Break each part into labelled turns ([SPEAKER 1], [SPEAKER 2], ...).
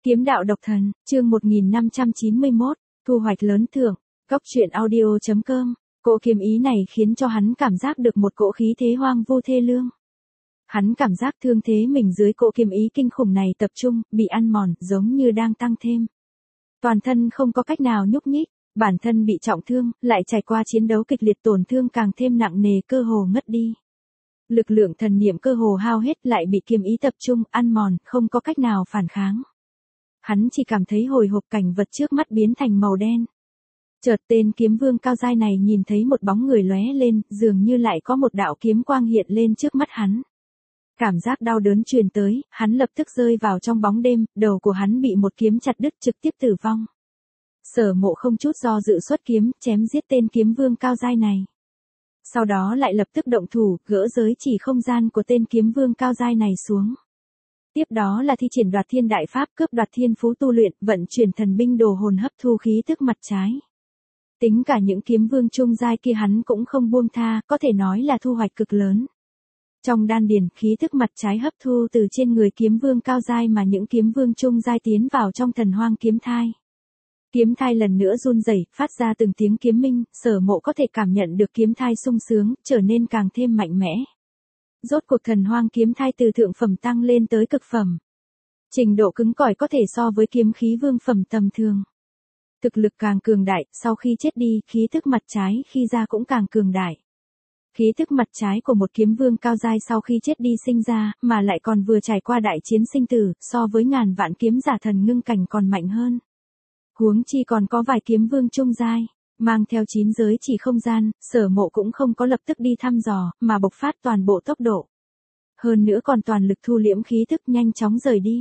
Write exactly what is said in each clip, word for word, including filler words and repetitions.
[SPEAKER 1] Kiếm đạo độc thần, chương một nghìn năm trăm chín mươi mốt, thu hoạch lớn thưởng, Cốc truyện audio chấm com. Cỗ kiếm ý này khiến cho hắn cảm giác được một cỗ khí thế hoang vu thê lương. Hắn cảm giác thương thế mình dưới cỗ kiếm ý kinh khủng này tập trung, bị ăn mòn, giống như đang tăng thêm. Toàn thân không có cách nào nhúc nhích, bản thân bị trọng thương, lại trải qua chiến đấu kịch liệt tổn thương càng thêm nặng nề, cơ hồ ngất đi. Lực lượng thần niệm cơ hồ hao hết, lại bị kiếm ý tập trung, ăn mòn, không có cách nào phản kháng. Hắn chỉ cảm thấy hồi hộp, cảnh vật trước mắt biến thành màu đen. Chợt tên kiếm vương cao giai này nhìn thấy một bóng người lóe lên, dường như lại có một đạo kiếm quang hiện lên trước mắt hắn. Cảm giác đau đớn truyền tới, hắn lập tức rơi vào trong bóng đêm, đầu của hắn bị một kiếm chặt đứt, trực tiếp tử vong. Sở Mộ không chút do dự xuất kiếm, chém giết tên kiếm vương cao giai này. Sau đó lại lập tức động thủ, gỡ giới chỉ không gian của tên kiếm vương cao giai này xuống. Tiếp đó là thi triển Đoạt Thiên Đại Pháp, cướp đoạt thiên phú tu luyện, vận chuyển thần binh đồ hồn, hấp thu khí tức mặt trái. Tính cả những kiếm vương trung giai kia hắn cũng không buông tha, có thể nói là thu hoạch cực lớn. Trong đan điền, khí tức mặt trái hấp thu từ trên người kiếm vương cao giai mà những kiếm vương trung giai tiến vào trong thần hoang kiếm thai. Kiếm thai lần nữa run rẩy, phát ra từng tiếng kiếm minh, Sở Mộ có thể cảm nhận được kiếm thai sung sướng, trở nên càng thêm mạnh mẽ. Rốt cuộc thần hoang kiếm thai từ thượng phẩm tăng lên tới cực phẩm. Trình độ cứng cỏi có thể so với kiếm khí vương phẩm tầm thường. Thực lực càng cường đại, sau khi chết đi, khí thức mặt trái khi ra cũng càng cường đại. Khí thức mặt trái của một kiếm vương cao giai sau khi chết đi sinh ra, mà lại còn vừa trải qua đại chiến sinh tử, so với ngàn vạn kiếm giả thần ngưng cảnh còn mạnh hơn. Huống chi còn có vài kiếm vương trung giai, mang theo chín giới chỉ không gian, Sở Mộ cũng không có lập tức đi thăm dò, mà bộc phát toàn bộ tốc độ. Hơn nữa còn toàn lực thu liễm khí tức, nhanh chóng rời đi.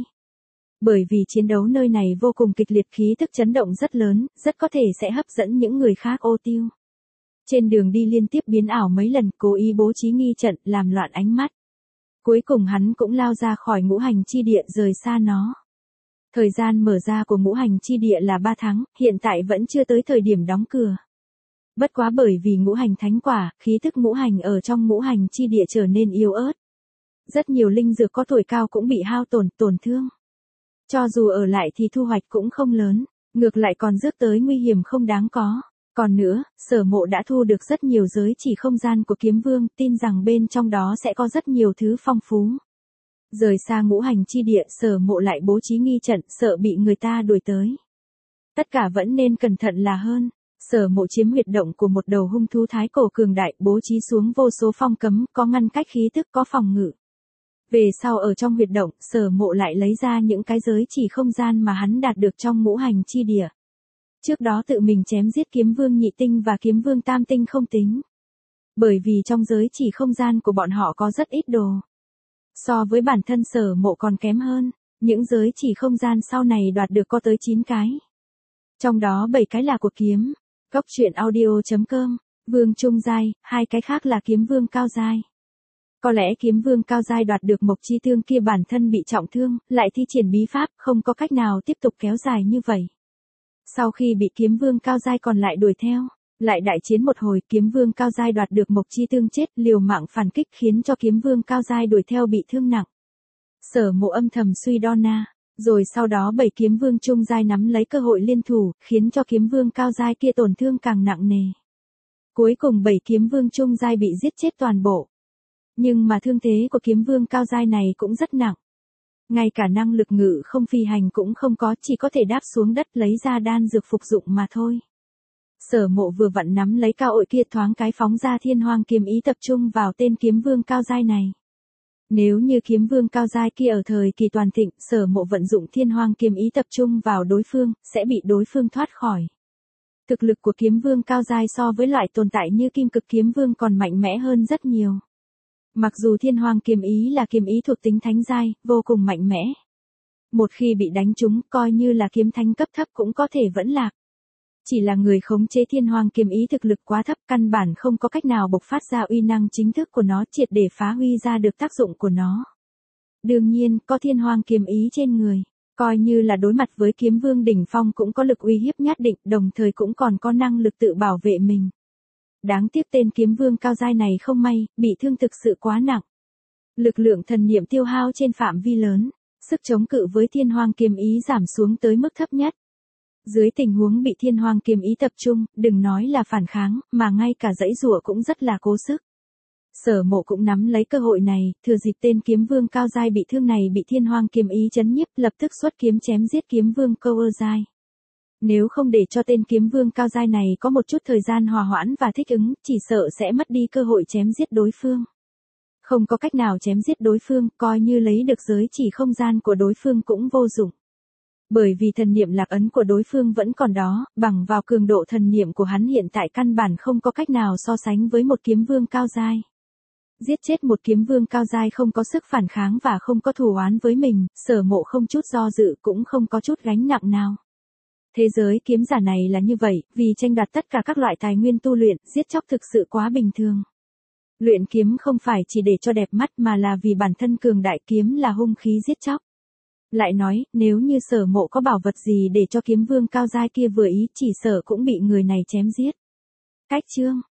[SPEAKER 1] Bởi vì chiến đấu nơi này vô cùng kịch liệt, khí tức chấn động rất lớn, rất có thể sẽ hấp dẫn những người khác ô tiêu. Trên đường đi liên tiếp biến ảo mấy lần, cố ý bố trí nghi trận, làm loạn ánh mắt. Cuối cùng hắn cũng lao ra khỏi ngũ hành chi địa, rời xa nó. Thời gian mở ra của ngũ hành chi địa là ba tháng, hiện tại vẫn chưa tới thời điểm đóng cửa. Bất quá bởi vì ngũ hành thánh quả, khí tức ngũ hành ở trong ngũ hành chi địa trở nên yếu ớt. Rất nhiều linh dược có tuổi cao cũng bị hao tổn, tổn thương. Cho dù ở lại thì thu hoạch cũng không lớn, ngược lại còn rước tới nguy hiểm không đáng có. Còn nữa, Sở Mộ đã thu được rất nhiều giới chỉ không gian của kiếm vương, tin rằng bên trong đó sẽ có rất nhiều thứ phong phú. Rời xa ngũ hành chi địa, Sở Mộ lại bố trí nghi trận, sợ bị người ta đuổi tới. Tất cả vẫn nên cẩn thận là hơn. Sở Mộ chiếm huyệt động của một đầu hung thú thái cổ cường đại, bố trí xuống vô số phong cấm, có ngăn cách khí tức, có phòng ngự. Về sau ở trong huyệt động, Sở Mộ lại lấy ra những cái giới chỉ không gian mà hắn đạt được trong ngũ hành chi địa. Trước đó tự mình chém giết kiếm vương nhị tinh và kiếm vương tam tinh không tính. Bởi vì trong giới chỉ không gian của bọn họ có rất ít đồ. So với bản thân Sở Mộ còn kém hơn, những giới chỉ không gian sau này đoạt được có tới chín cái. Trong đó bảy cái là của kiếm, Cốc truyện audio chấm com, vương trung giai, hai cái khác là kiếm vương cao giai. Có lẽ kiếm vương cao giai đoạt được mộc chi thương kia bản thân bị trọng thương, lại thi triển bí pháp, không có cách nào tiếp tục kéo dài như vậy. Sau khi bị kiếm vương cao giai còn lại đuổi theo, lại đại chiến một hồi, kiếm vương cao giai đoạt được mộc chi thương chết, liều mạng phản kích khiến cho kiếm vương cao giai đuổi theo bị thương nặng. Sở Mộ âm thầm suy đo na, rồi sau đó bảy kiếm vương trung giai nắm lấy cơ hội liên thủ, khiến cho kiếm vương cao giai kia tổn thương càng nặng nề. Cuối cùng bảy kiếm vương trung giai bị giết chết toàn bộ. Nhưng mà thương thế của kiếm vương cao giai này cũng rất nặng. Ngay cả năng lực ngự không phi hành cũng không có, chỉ có thể đáp xuống đất lấy ra đan dược phục dụng mà thôi. Sở Mộ vừa vặn nắm lấy cao ội kia, thoáng cái phóng ra thiên hoang kiếm ý tập trung vào tên kiếm vương cao giai này. Nếu như kiếm vương cao giai kia ở thời kỳ toàn thịnh, Sở Mộ vận dụng thiên hoang kiếm ý tập trung vào đối phương, sẽ bị đối phương thoát khỏi. Thực lực của kiếm vương cao giai so với loại tồn tại như kim cực kiếm vương còn mạnh mẽ hơn rất nhiều. Mặc dù thiên hoang kiếm ý là kiếm ý thuộc tính thánh giai, vô cùng mạnh mẽ. Một khi bị đánh trúng, coi như là kiếm thánh cấp thấp cũng có thể vẫn lạc. Chỉ là người khống chế thiên hoang kiếm ý thực lực quá thấp, căn bản không có cách nào bộc phát ra uy năng chính thức của nó, triệt để phá huy ra được tác dụng của nó. Đương nhiên, có thiên hoang kiếm ý trên người, coi như là đối mặt với kiếm vương đỉnh phong cũng có lực uy hiếp nhất định, đồng thời cũng còn có năng lực tự bảo vệ mình. Đáng tiếc tên kiếm vương cao giai này không may, bị thương thực sự quá nặng. Lực lượng thần niệm tiêu hao trên phạm vi lớn, sức chống cự với thiên hoang kiếm ý giảm xuống tới mức thấp nhất. Dưới tình huống bị thiên hoang kiếm ý tập trung, đừng nói là phản kháng, mà ngay cả giãy giụa cũng rất là cố sức. Sở Mộ cũng nắm lấy cơ hội này, thừa dịp tên kiếm vương cao giai bị thương này bị thiên hoang kiếm ý chấn nhiếp, lập tức xuất kiếm chém giết kiếm vương câu ơ giai. Nếu không để cho tên kiếm vương cao giai này có một chút thời gian hòa hoãn và thích ứng, chỉ sợ sẽ mất đi cơ hội chém giết đối phương. Không có cách nào chém giết đối phương, coi như lấy được giới chỉ không gian của đối phương cũng vô dụng. Bởi vì thần niệm lạc ấn của đối phương vẫn còn đó, bằng vào cường độ thần niệm của hắn hiện tại căn bản không có cách nào so sánh với một kiếm vương cao giai. Giết chết một kiếm vương cao giai không có sức phản kháng và không có thù oán với mình, Sở Mộ không chút do dự cũng không có chút gánh nặng nào. Thế giới kiếm giả này là như vậy, vì tranh đoạt tất cả các loại tài nguyên tu luyện, giết chóc thực sự quá bình thường. Luyện kiếm không phải chỉ để cho đẹp mắt mà là vì bản thân cường đại, kiếm là hung khí giết chóc. Lại nói, nếu như Sở Mộ có bảo vật gì để cho kiếm vương cao giai kia vừa ý, chỉ sợ cũng bị người này chém giết. Cách chương